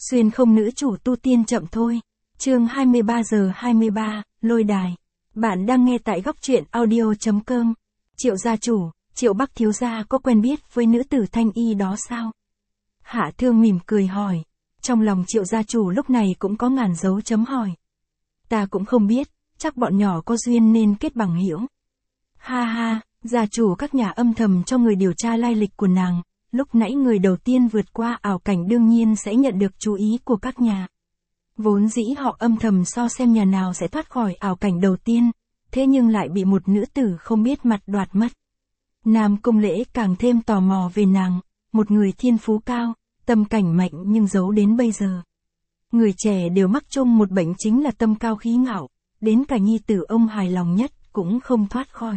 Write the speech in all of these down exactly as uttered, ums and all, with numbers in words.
Xuyên không nữ chủ tu tiên chậm thôi. Chương hai mươi ba giờ hai mươi ba, Lôi Đài. Bạn đang nghe tại góc truyện audio.com. Triệu gia chủ, Triệu Bắc thiếu gia có quen biết với nữ tử Thanh Y đó sao? Hạ Thương mỉm cười hỏi. Trong lòng Triệu gia chủ lúc này cũng có ngàn dấu chấm hỏi. Ta cũng không biết, chắc bọn nhỏ có duyên nên kết bằng hữu. Ha ha, gia chủ các nhà âm thầm cho người điều tra lai lịch của nàng. Lúc nãy người đầu tiên vượt qua ảo cảnh đương nhiên sẽ nhận được chú ý của các nhà. Vốn dĩ họ âm thầm so xem nhà nào sẽ thoát khỏi ảo cảnh đầu tiên, thế nhưng lại bị một nữ tử không biết mặt đoạt mất. Nam Cung Lễ càng thêm tò mò về nàng, một người thiên phú cao, tâm cảnh mạnh nhưng giấu đến bây giờ. Người trẻ đều mắc chung một bệnh chính là tâm cao khí ngạo, đến cả nhi tử ông hài lòng nhất cũng không thoát khỏi.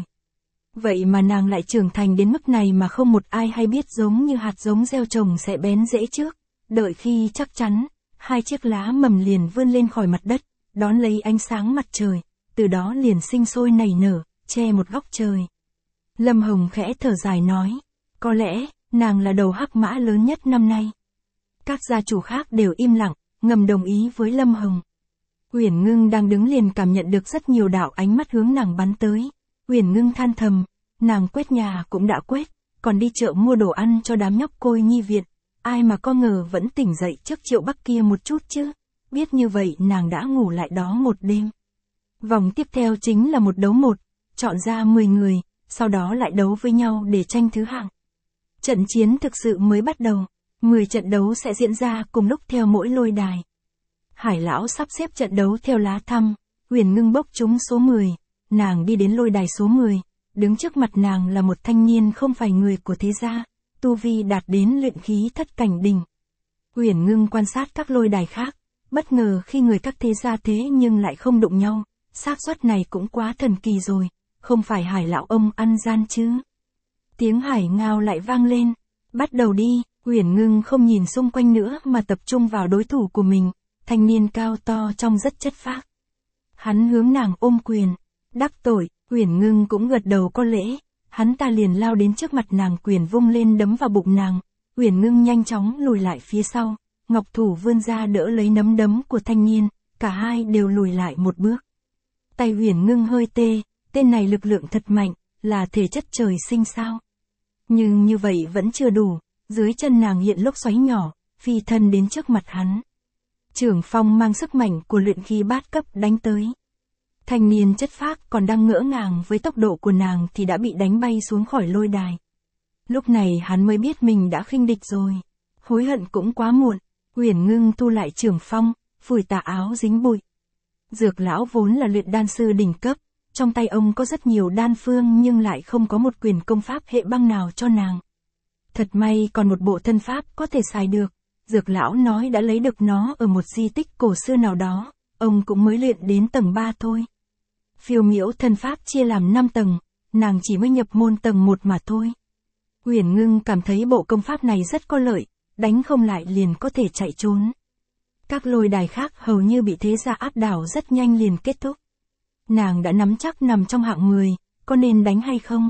Vậy mà nàng lại trưởng thành đến mức này mà không một ai hay biết, giống như hạt giống gieo trồng sẽ bén rễ trước, đợi khi chắc chắn, hai chiếc lá mầm liền vươn lên khỏi mặt đất, đón lấy ánh sáng mặt trời, từ đó liền sinh sôi nảy nở, che một góc trời. Lâm Hồng khẽ thở dài nói, có lẽ, nàng là đầu hắc mã lớn nhất năm nay. Các gia chủ khác đều im lặng, ngầm đồng ý với Lâm Hồng. Uyển Ngưng đang đứng liền cảm nhận được rất nhiều đạo ánh mắt hướng nàng bắn tới. Uyển Ngưng than thầm, nàng quét nhà cũng đã quét, còn đi chợ mua đồ ăn cho đám nhóc côi nhi viện, ai mà có ngờ vẫn tỉnh dậy trước Triệu Bắc kia một chút chứ, biết như vậy nàng đã ngủ lại đó một đêm. Vòng tiếp theo chính là một đấu một, chọn ra mười người, sau đó lại đấu với nhau để tranh thứ hạng. Trận chiến thực sự mới bắt đầu, mười trận đấu sẽ diễn ra cùng lúc theo mỗi lôi đài. Hải lão sắp xếp trận đấu theo lá thăm, Uyển Ngưng bốc trúng số mười. Nàng đi đến lôi đài số mười, đứng trước mặt nàng là một thanh niên không phải người của thế gia, tu vi đạt đến luyện khí thất cảnh đỉnh. Uyển Ngưng quan sát các lôi đài khác, bất ngờ khi người các thế gia thế nhưng lại không đụng nhau, xác suất này cũng quá thần kỳ rồi, không phải Hải lão ông ăn gian chứ. Tiếng hải ngao lại vang lên, bắt đầu đi, Uyển Ngưng không nhìn xung quanh nữa mà tập trung vào đối thủ của mình, thanh niên cao to trông rất chất phác. Hắn hướng nàng ôm quyền. Đắc tội, Uyển Ngưng cũng gật đầu có lễ, hắn ta liền lao đến trước mặt nàng, quyền vung lên đấm vào bụng nàng. Uyển Ngưng nhanh chóng lùi lại phía sau, ngọc thủ vươn ra đỡ lấy nắm đấm của thanh niên, cả hai đều lùi lại một bước. Tay Uyển Ngưng hơi tê, tên này lực lượng thật mạnh, là thể chất trời sinh sao? Nhưng như vậy vẫn chưa đủ, dưới chân nàng hiện lốc xoáy nhỏ, phi thân đến trước mặt hắn. Trưởng phong mang sức mạnh của luyện khí bát cấp đánh tới. Thanh niên chất phác còn đang ngỡ ngàng với tốc độ của nàng thì đã bị đánh bay xuống khỏi lôi đài. Lúc này hắn mới biết mình đã khinh địch rồi. Hối hận cũng quá muộn. Uyển Ngưng thu lại trưởng phong, phủi tà áo dính bụi. Dược lão vốn là luyện đan sư đỉnh cấp, trong tay ông có rất nhiều đan phương nhưng lại không có một quyền công pháp hệ băng nào cho nàng. Thật may còn một bộ thân pháp có thể xài được. Dược lão nói đã lấy được nó ở một di tích cổ xưa nào đó, ông cũng mới luyện đến tầng ba thôi. Phiêu miễu thân pháp chia làm năm tầng, nàng chỉ mới nhập môn tầng một mà thôi. Uyển Ngưng cảm thấy bộ công pháp này rất có lợi, đánh không lại liền có thể chạy trốn. Các lôi đài khác hầu như bị thế gia áp đảo rất nhanh liền kết thúc. Nàng đã nắm chắc nằm trong hạng mười, có nên đánh hay không?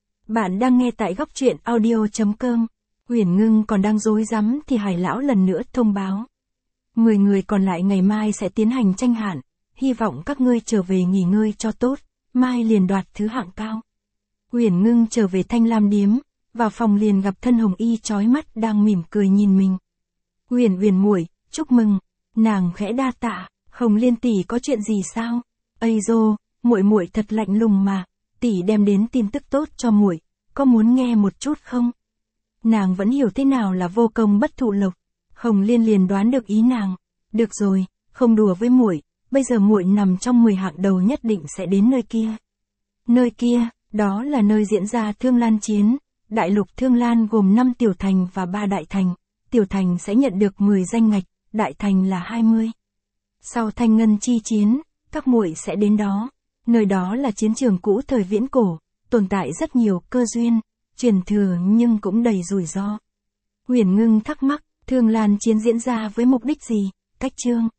Bạn đang nghe tại góc truyện audio.com. Uyển Ngưng còn đang rối rắm thì Hải lão lần nữa thông báo. Mười người còn lại ngày mai sẽ tiến hành tranh hạn, hy vọng các ngươi trở về nghỉ ngơi cho tốt, mai liền đoạt thứ hạng cao. Uyển Ngưng trở về Thanh Lam điếm, vào phòng liền gặp thân Hồng Y chói mắt đang mỉm cười nhìn mình. Uyển Uyển muội, chúc mừng. Nàng khẽ đa tạ, Hồng Liên tỷ có chuyện gì sao? Ây dô, muội muội thật lạnh lùng mà, tỷ đem đến tin tức tốt cho muội, có muốn nghe một chút không? Nàng vẫn hiểu thế nào là vô công bất thụ lộc. Hồng Liên liền đoán được ý nàng. Được rồi, không đùa với muội, bây giờ muội nằm trong mười hạng đầu nhất định sẽ đến nơi kia. Nơi kia, đó là nơi diễn ra Thương Lan chiến. Đại lục Thương Lan gồm năm tiểu thành và ba đại thành. Tiểu thành sẽ nhận được mười danh ngạch, đại thành là hai mươi. Sau Thanh Ngân chi chiến, các muội sẽ đến đó. Nơi đó là chiến trường cũ thời viễn cổ, tồn tại rất nhiều cơ duyên, truyền thừa nhưng cũng đầy rủi ro. Uyển Ngưng thắc mắc, Thương Lan chiến diễn ra với mục đích gì? Cách chương